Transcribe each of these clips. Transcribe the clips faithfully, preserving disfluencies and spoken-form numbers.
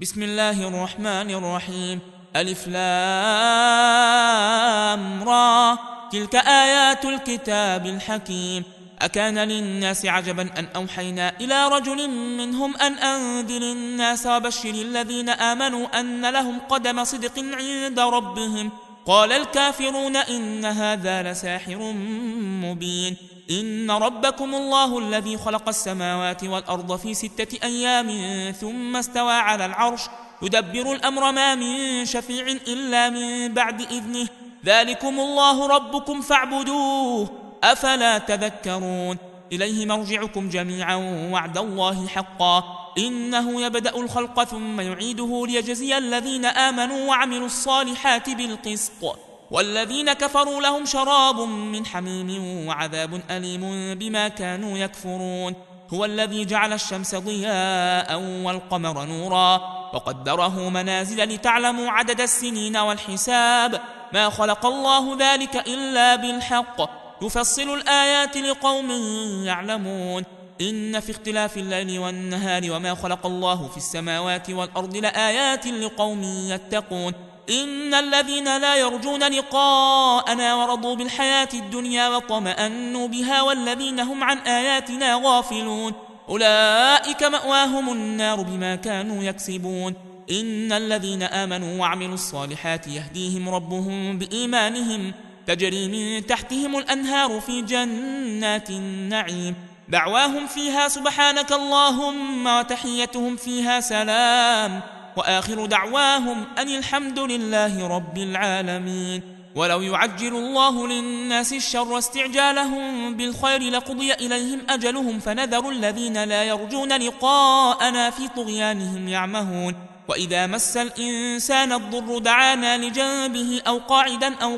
بسم الله الرحمن الرحيم. ألف لام را، تلك آيات الكتاب الحكيم. أكان للناس عجبا أن أوحينا إلى رجل منهم أن أنذر الناس وبشر الذين آمنوا أن لهم قدم صدق عند ربهم. قال الكافرون إن هذا لساحر مبين. إن ربكم الله الذي خلق السماوات والأرض في ستة أيام ثم استوى على العرش يدبر الأمر ما من شفيع إلا من بعد إذنه. ذلكم الله ربكم فاعبدوه أفلا تذكرون. إليه مرجعكم جميعا وعد الله حقا إنه يبدأ الخلق ثم يعيده ليجزي الذين آمنوا وعملوا الصالحات بالقسط والذين كفروا لهم شراب من حميم وعذاب أليم بما كانوا يكفرون. هو الذي جعل الشمس ضياء والقمر نورا وقدره منازل لتعلموا عدد السنين والحساب ما خلق الله ذلك إلا بالحق يفصل الآيات لقوم يعلمون. إن في اختلاف الليل والنهار وما خلق الله في السماوات والأرض لآيات لقوم يتقون. إن الذين لا يرجون لقاءنا ورضوا بالحياة الدنيا وطمأنوا بها والذين هم عن آياتنا غافلون أولئك مأواهم النار بما كانوا يكسبون. إن الذين آمنوا وعملوا الصالحات يهديهم ربهم بإيمانهم تجري من تحتهم الأنهار في جنات النعيم دعواهم فيها سبحانك اللهم وتحيتهم فيها سلام وآخر دعواهم أن الحمد لله رب العالمين. ولو يعجل الله للناس الشر استعجالهم بالخير لقضي إليهم أجلهم فنذر الذين لا يرجون لقاءنا في طغيانهم يعمهون. وإذا مس الإنسان الضر دعانا لجنبه أو قاعدا أو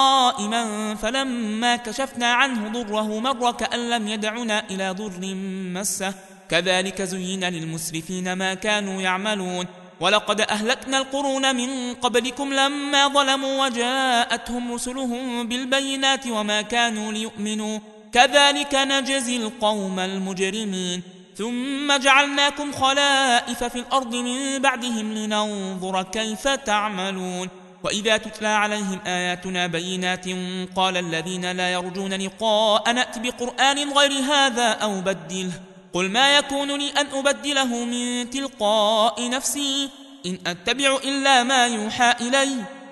قائما فلما كشفنا عنه ضره مر كأن لم يدعنا إلى ضر مسه كذلك زين للمسرفين ما كانوا يعملون. ولقد أهلكنا القرون من قبلكم لما ظلموا وجاءتهم رسلهم بالبينات وما كانوا ليؤمنوا كذلك نجزي القوم المجرمين. ثم جعلناكم خلائف في الأرض من بعدهم لننظر كيف تعملون. وإذا تتلى عليهم آياتنا بينات قال الذين لا يرجون لقاء نأت بقرآن غير هذا أو بدله قل ما يكون لي أن أبدله من تلقاء نفسي إن أتبع إلا ما يوحى إلي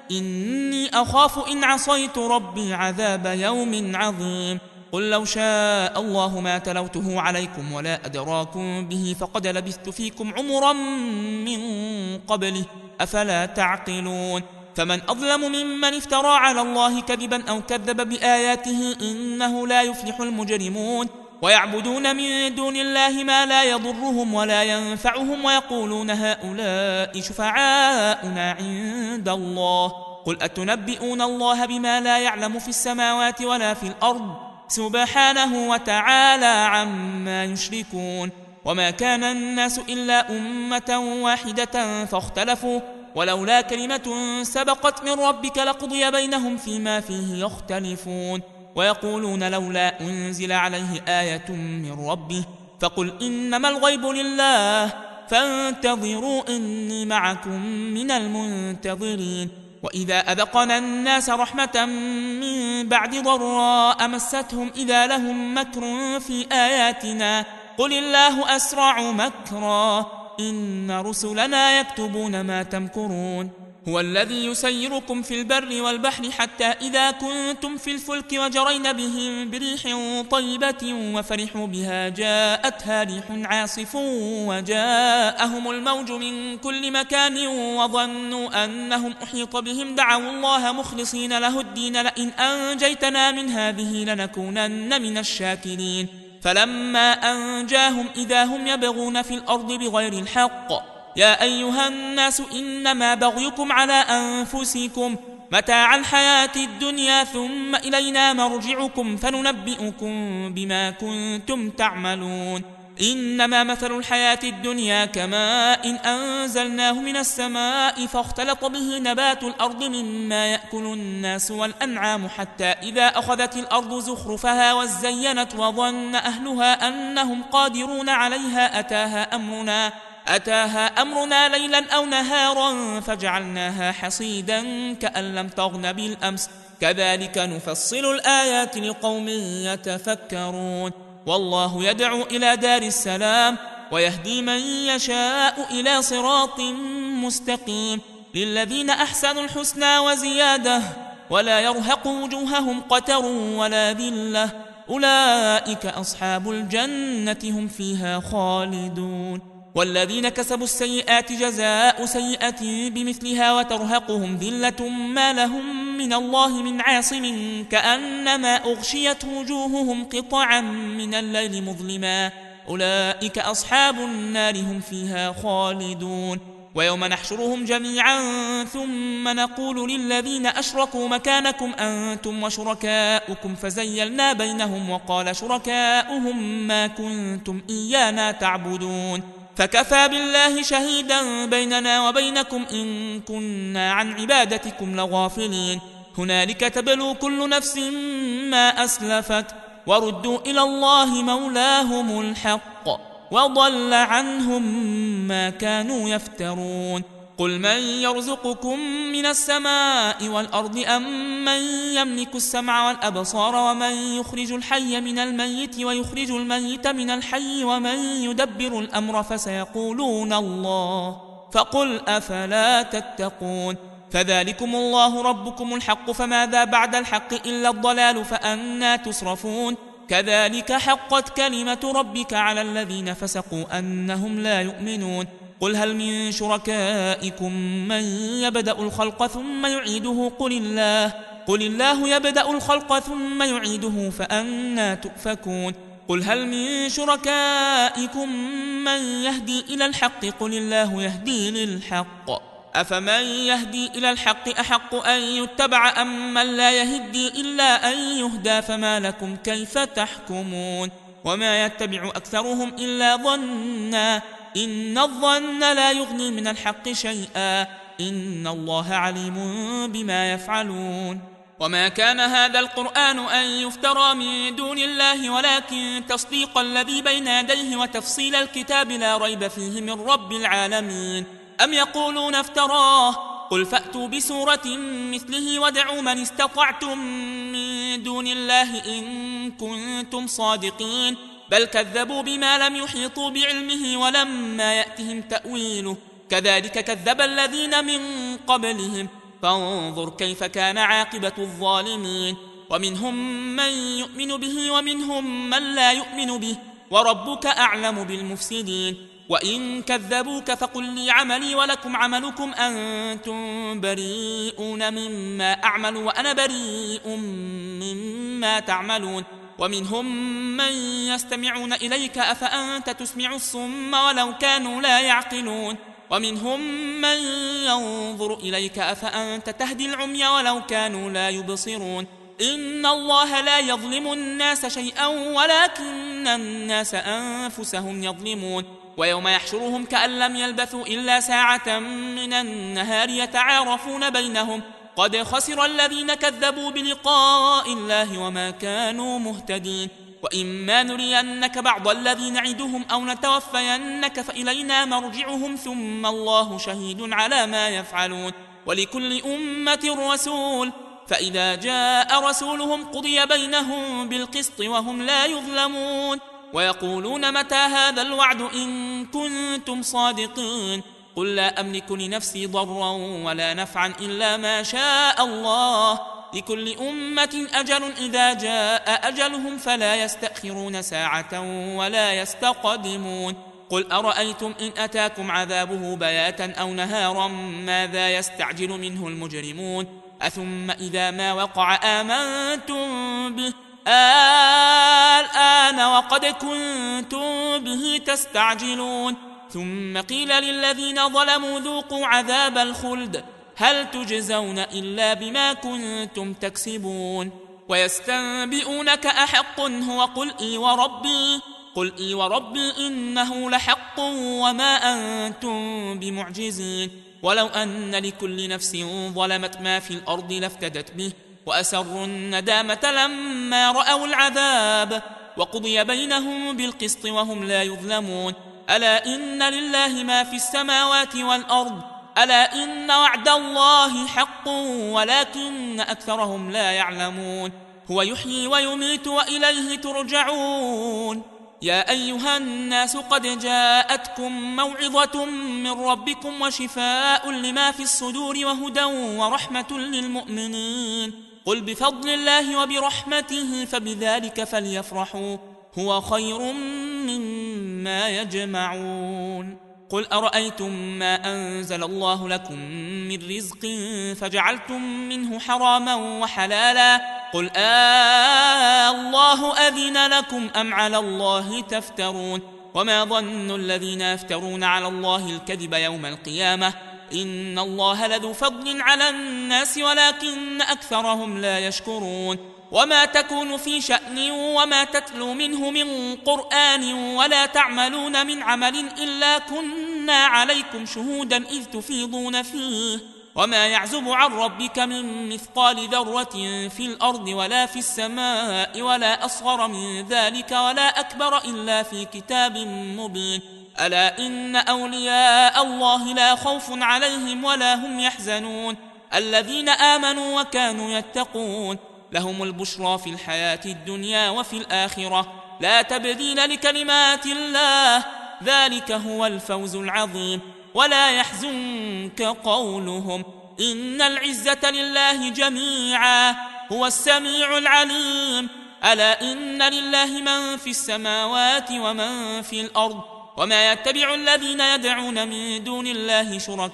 إني أخاف إن عصيت ربي عذاب يوم عظيم. قل لو شاء الله ما تلوته عليكم ولا أدراكم به فقد لبثت فيكم عمرا من قبله أفلا تعقلون. فمن أظلم ممن افترى على الله كذبا أو كذب بآياته إنه لا يفلح المجرمون. ويعبدون من دون الله ما لا يضرهم ولا ينفعهم ويقولون هؤلاء شفعاؤنا عند الله قل أتنبئون الله بما لا يعلم في السماوات ولا في الأرض سبحانه وتعالى عما يشركون. وما كان الناس إلا أمة واحدة فاختلفوا ولولا كلمة سبقت من ربك لقضي بينهم فيما فيه يختلفون. ويقولون لولا أنزل عليه آية من ربه فقل إنما الغيب لله فانتظروا إني معكم من المنتظرين. وإذا أذقنا الناس رحمة من بعد ضراء مستهم إذا لهم مكر في آياتنا قل الله أسرع مكرا إن رسلنا يكتبون ما تمكرون. هو الذي يسيركم في البر والبحر حتى إذا كنتم في الفلك وجرين بهم بريح طيبة وفرحوا بها جاءتها ريح عاصف وجاءهم الموج من كل مكان وظنوا أنهم أحيط بهم دعوا الله مخلصين له الدين لئن أنجيتنا من هذه لنكونن من الشاكرين. فلما أنجاهم إذا هم يبغون في الأرض بغير الحق يا أيها الناس إنما بغيكم على أنفسكم متاع الحياة الدنيا ثم إلينا مرجعكم فننبئكم بما كنتم تعملون. إنما مثل الحياة الدنيا كماء إن أنزلناه من السماء فاختلط به نبات الأرض مما يأكل الناس والأنعام حتى إذا أخذت الأرض زخرفها وزينت وظن أهلها أنهم قادرون عليها أتاها أمرنا أتاها أمرنا ليلا أو نهارا فجعلناها حصيدا كأن لم تغن بالأمس كذلك نفصل الآيات لقوم يتفكرون والله يدعو إلى دار السلام ويهدي من يشاء إلى صراط مستقيم للذين أحسنوا الحسنى وزيادة ولا يرهق وجوههم قتر ولا ذلة أولئك أصحاب الجنة هم فيها خالدون والذين كسبوا السيئات جزاء سيئة بمثلها وترهقهم ذلة ما لهم من الله من عاصم كأنما أغشيت وجوههم قطعا من الليل مظلما أولئك أصحاب النار هم فيها خالدون ويوم نحشرهم جميعا ثم نقول للذين أشركوا مكانكم أنتم وشركاؤكم فزيلنا بينهم وقال شركاؤهم ما كنتم إيانا تعبدون فكفى بالله شهيدا بيننا وبينكم إن كنا عن عبادتكم لغافلين هنالك تبلو كل نفس ما أسلفت وردوا إلى الله مولاهم الحق وضل عنهم ما كانوا يفترون قل من يرزقكم من السماء والأرض أم من يملك السمع والأبصار ومن يخرج الحي من الميت ويخرج الميت من الحي ومن يدبر الأمر فسيقولون الله فقل أفلا تتقون فذلكم الله ربكم الحق فماذا بعد الحق إلا الضلال فأنى تصرفون كذلك حقت كلمة ربك على الذين فسقوا أنهم لا يؤمنون قل هل من شركائكم من يبدأ الخلق ثم يعيده قل الله قل الله يبدأ الخلق ثم يعيده فأنى تؤفكون قل هل من شركائكم من يهدي إلى الحق قل الله يهدي للحق أفمن يهدي إلى الحق أحق أن يتبع أم من لا يهدي إلا أن يهدى فما لكم كيف تحكمون وما يتبع أكثرهم إلا ظنا إن الظن لا يغني من الحق شيئا إن الله عليم بما يفعلون وما كان هذا القرآن أن يفترى من دون الله ولكن تصديق الذي بين يديه وتفصيل الكتاب لا ريب فيه من رب العالمين أم يقولون افتراه قل فأتوا بسورة مثله وادعوا من استطعتم من دون الله إن كنتم صادقين بل كذبوا بما لم يحيطوا بعلمه ولما يأتهم تأويله كذلك كذب الذين من قبلهم فانظر كيف كان عاقبة الظالمين ومنهم من يؤمن به ومنهم من لا يؤمن به وربك أعلم بالمفسدين وإن كذبوك فقل لي عملي ولكم عملكم أنتم بريئون مما أعمل وأنا بريء مما تعملون ومنهم من يستمعون إليك أفأنت تسمع الصم ولو كانوا لا يعقلون ومنهم من ينظر إليك أفأنت تهدي العمي ولو كانوا لا يبصرون إن الله لا يظلم الناس شيئا ولكن الناس أنفسهم يظلمون ويوم يحشرهم كأن لم يلبثوا إلا ساعة من النهار يتعارفون بينهم قد خسر الذين كذبوا بلقاء الله وما كانوا مهتدين وإما نرينك بعض الذي نعدهم أو نتوفينك فإلينا مرجعهم ثم الله شهيد على ما يفعلون ولكل أمة رسول فإذا جاء رسولهم قضي بينهم بالقسط وهم لا يظلمون ويقولون متى هذا الوعد إن كنتم صادقين قل لا أملك لنفسي ضرا ولا نفعا إلا ما شاء الله لكل أمة أجل إذا جاء أجلهم فلا يستأخرون ساعة ولا يستقدمون قل أرأيتم إن أتاكم عذابه بياتا أو نهارا ماذا يستعجل منه المجرمون أثم إذا ما وقع آمنتم به الآن وقد كنتم به تستعجلون ثم قيل للذين ظلموا ذوقوا عذاب الخلد هل تجزون إلا بما كنتم تكسبون ويستنبئونك أحق هو قل إي وربي قل إي وربي إنه لحق وما أنتم بمعجزين ولو أن لكل نفس ظلمت ما في الأرض لافتدت به وأسروا الندامة لما رأوا العذاب وقضي بينهم بالقسط وهم لا يظلمون ألا إن لله ما في السماوات والأرض ألا إن وعد الله حق ولكن أكثرهم لا يعلمون هو يحيي ويميت وإليه ترجعون يا أيها الناس قد جاءتكم موعظة من ربكم وشفاء لما في الصدور وهدى ورحمة للمؤمنين قل بفضل الله وبرحمته فبذلك فليفرحوا هو خير مما يجمعون قل أرأيتم ما أنزل الله لكم من رزق فجعلتم منه حراما وحلالا قل آه الله أذن لكم أم على الله تفترون وما ظن الذين يفترون على الله الكذب يوم القيامة إن الله لذو فضل على الناس ولكن أكثرهم لا يشكرون وما تكون في شأن وما تتلو منه من قرآن ولا تعملون من عمل إلا كنا عليكم شهودا إذ تفيضون فيه وما يعزب عن ربك من مثقال ذرة في الأرض ولا في السماء ولا أصغر من ذلك ولا أكبر إلا في كتاب مبين ألا إن أولياء الله لا خوف عليهم ولا هم يحزنون الذين آمنوا وكانوا يتقون لهم البشرى في الحياة الدنيا وفي الآخرة لا تبديل لكلمات الله ذلك هو الفوز العظيم ولا يحزنك قولهم إن العزة لله جميعا هو السميع العليم ألا إن لله من في السماوات ومن في الأرض وما يتبع الذين يدعون من دون الله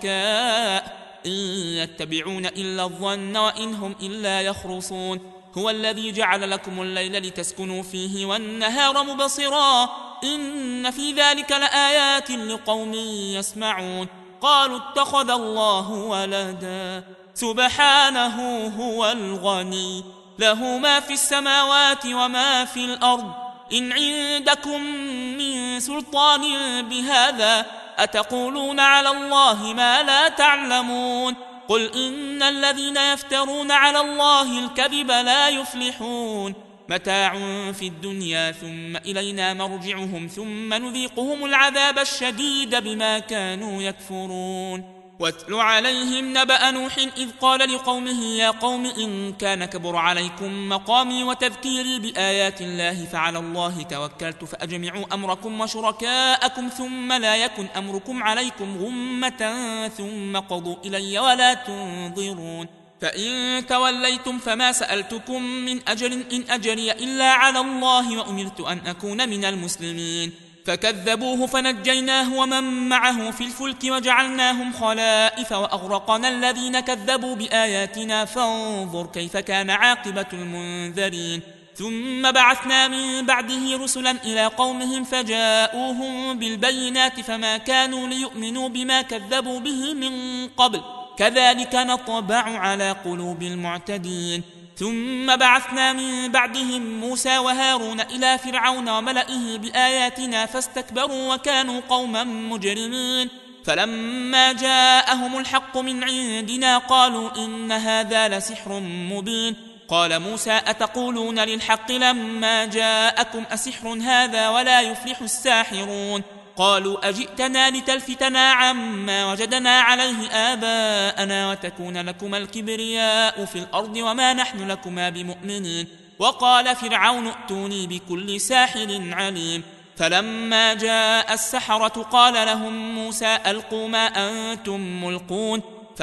شركاء إن يتبعون إلا الظن وإن هم إلا يخرصون هو الذي جعل لكم الليل لتسكنوا فيه والنهار مبصرا إن في ذلك لآيات لقوم يسمعون قالوا اتخذ الله ولدا سبحانه هو الغني له ما في السماوات وما في الأرض إن عندكم من سلطان بهذا أتقولون على الله ما لا تعلمون قل إن الذين يفترون على الله الكذب لا يفلحون متاع في الدنيا ثم إلينا مرجعهم ثم نذيقهم العذاب الشديد بما كانوا يكفرون واتل عليهم نبأ نوح إذ قال لقومه يا قوم إن كان كبر عليكم مقامي وتذكيري بآيات الله فعلى الله توكلت فأجمعوا أمركم وشركاءكم ثم لا يكن أمركم عليكم غمة ثم قضوا إلي ولا تنظرون فإن توليتم فما سألتكم من أجر إن أجري إلا على الله وأمرت أن أكون من المسلمين فكذبوه فنجيناه ومن معه في الفلك وجعلناهم خلائف وأغرقنا الذين كذبوا بآياتنا فانظر كيف كان عاقبة المنذرين ثم بعثنا من بعده رسلا إلى قومهم فجاءوهم بالبينات فما كانوا ليؤمنوا بما كذبوا به من قبل كذلك نطبع على قلوب المعتدين ثم بعثنا من بعدهم موسى وهارون إلى فرعون وملئه بآياتنا فاستكبروا وكانوا قوما مجرمين فلما جاءهم الحق من عندنا قالوا إن هذا لسحر مبين قال موسى أتقولون للحق لما جاءكم أسحر هذا ولا يفلح الساحرون قالوا أجئتنا لتلفتنا عما وجدنا عليه آباءنا وتكون لكما الكبرياء في الأرض وما نحن لكما بمؤمنين وقال فرعون ائتوني بكل ساحر عليم فلما جاء السحرة قال لهم موسى ألقوا ما أنتم ملقون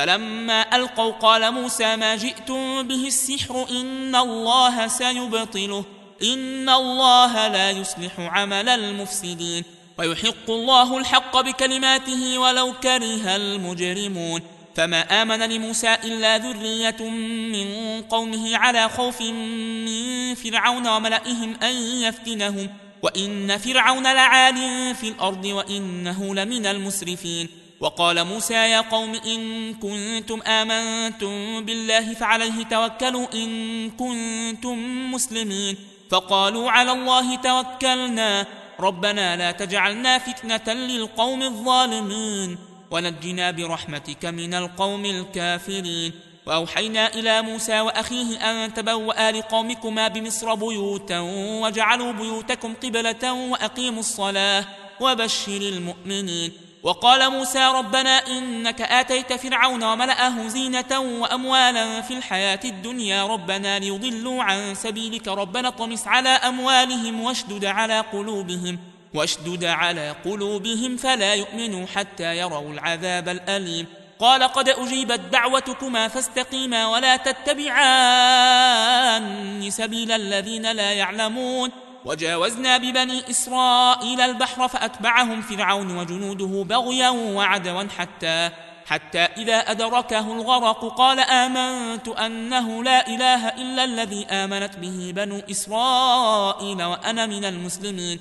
فلما ألقوا قال موسى ما جئتم به السحر إن الله سيبطله إن الله لا يصلح عمل المفسدين ويحق الله الحق بكلماته ولو كره المجرمون فما آمن لموسى إلا ذرية من قومه على خوف من فرعون وملئهم أن يفتنهم وإن فرعون لعال في الأرض وإنه لمن المسرفين وقال موسى يا قوم إن كنتم آمنتم بالله فعليه توكلوا إن كنتم مسلمين فقالوا على الله توكلنا ربنا لا تجعلنا فتنة للقوم الظالمين ونجنا برحمتك من القوم الكافرين وأوحينا إلى موسى وأخيه أن تبوأ لقومكما بمصر بيوتا وجعلوا بيوتكم قبلة وأقيموا الصلاة وبشر المؤمنين. وقال موسى ربنا إنك آتيت فرعون وملأه زينة وأموالا في الحياة الدنيا ربنا ليضلوا عن سبيلك ربنا اطمس على أموالهم واشدد على قلوبهم واشدد على قلوبهم فلا يؤمنوا حتى يروا العذاب الأليم. قال قد أجيبت دعوتكما فاستقيما ولا تتبعان سبيل الذين لا يعلمون. وجاوزنا ببني إسرائيل البحر فأتبعهم فرعون وجنوده بغيا وعدوا حتى حتى إذا أدركه الغرق قال آمنت أنه لا إله إلا الذي آمنت به بنو إسرائيل وأنا من المسلمين.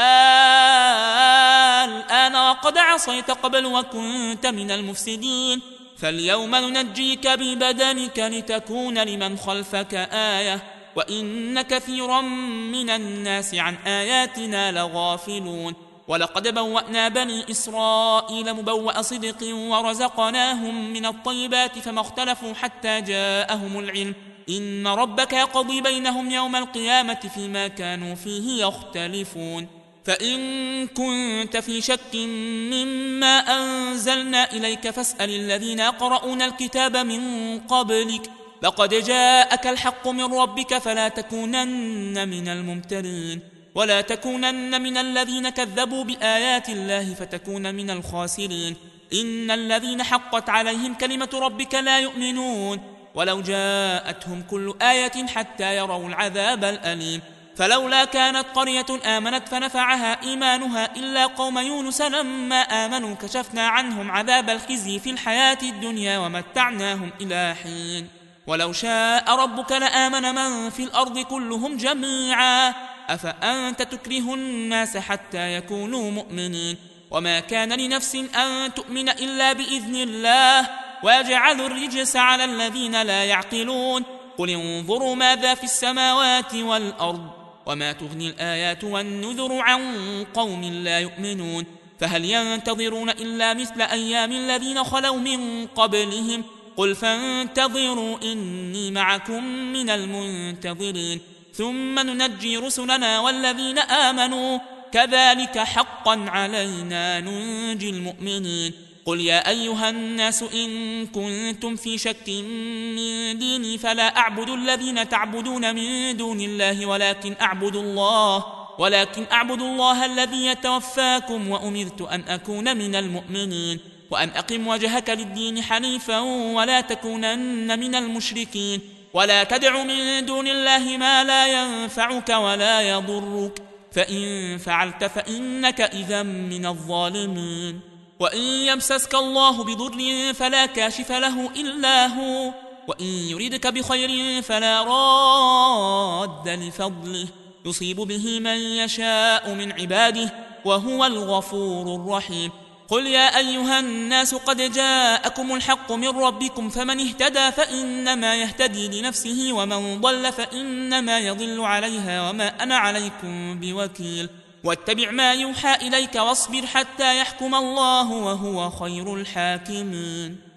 الآن وقد عصيت قبل وكنت من المفسدين فاليوم ننجيك ببدنك لتكون لمن خلفك آية وإن كثيرا من الناس عن آياتنا لغافلون. ولقد بوأنا بني إسرائيل مبوأ صدق ورزقناهم من الطيبات فما اختلفوا حتى جاءهم العلم إن ربك يقضي بينهم يوم القيامة فيما كانوا فيه يختلفون. فإن كنت في شك مما أنزلنا إليك فاسأل الذين يقرؤون الكتاب من قبلك لقد جاءك الحق من ربك فلا تكونن من الممترين ولا تكونن من الذين كذبوا بآيات الله فتكون من الخاسرين. إن الذين حقت عليهم كلمة ربك لا يؤمنون ولو جاءتهم كل آية حتى يروا العذاب الأليم. فلولا كانت قرية آمنت فنفعها إيمانها إلا قوم يونس لما آمنوا كشفنا عنهم عذاب الخزي في الحياة الدنيا ومتعناهم إلى حين. ولو شاء ربك لآمن من في الأرض كلهم جميعا أفأنت تكره الناس حتى يكونوا مؤمنين. وما كان لنفس أن تؤمن إلا بإذن الله ويجعل الرجس على الذين لا يعقلون. قل انظروا ماذا في السماوات والأرض وما تغني الآيات والنذر عن قوم لا يؤمنون. فهل ينتظرون إلا مثل أيام الذين خلوا من قبلهم قل فانتظروا إني معكم من المنتظرين ثم ننجي رسلنا والذين آمنوا كذلك حقا علينا ننجي المؤمنين. قل يا أيها الناس إن كنتم في شك من ديني فلا أعبد الذين تعبدون من دون الله ولكن أعبد الله ولكن أعبد الله الذي يتوفاكم وأمرت أن أكون من المؤمنين وأن أقم وجهك للدين حنيفا ولا تكونن من المشركين ولا تدع من دون الله ما لا ينفعك ولا يضرك فإن فعلت فإنك إذا من الظالمين. وإن يمسسك الله بضر فلا كاشف له إلا هو وإن يردك بخير فلا راد لفضله يصيب به من يشاء من عباده وهو الغفور الرحيم. قل يا أيها الناس قد جاءكم الحق من ربكم فمن اهتدى فإنما يهتدي لنفسه ومن ضل فإنما يضل عليها وما أنا عليكم بوكيل. واتبع ما يوحى إليك واصبر حتى يحكم الله وهو خير الحاكمين.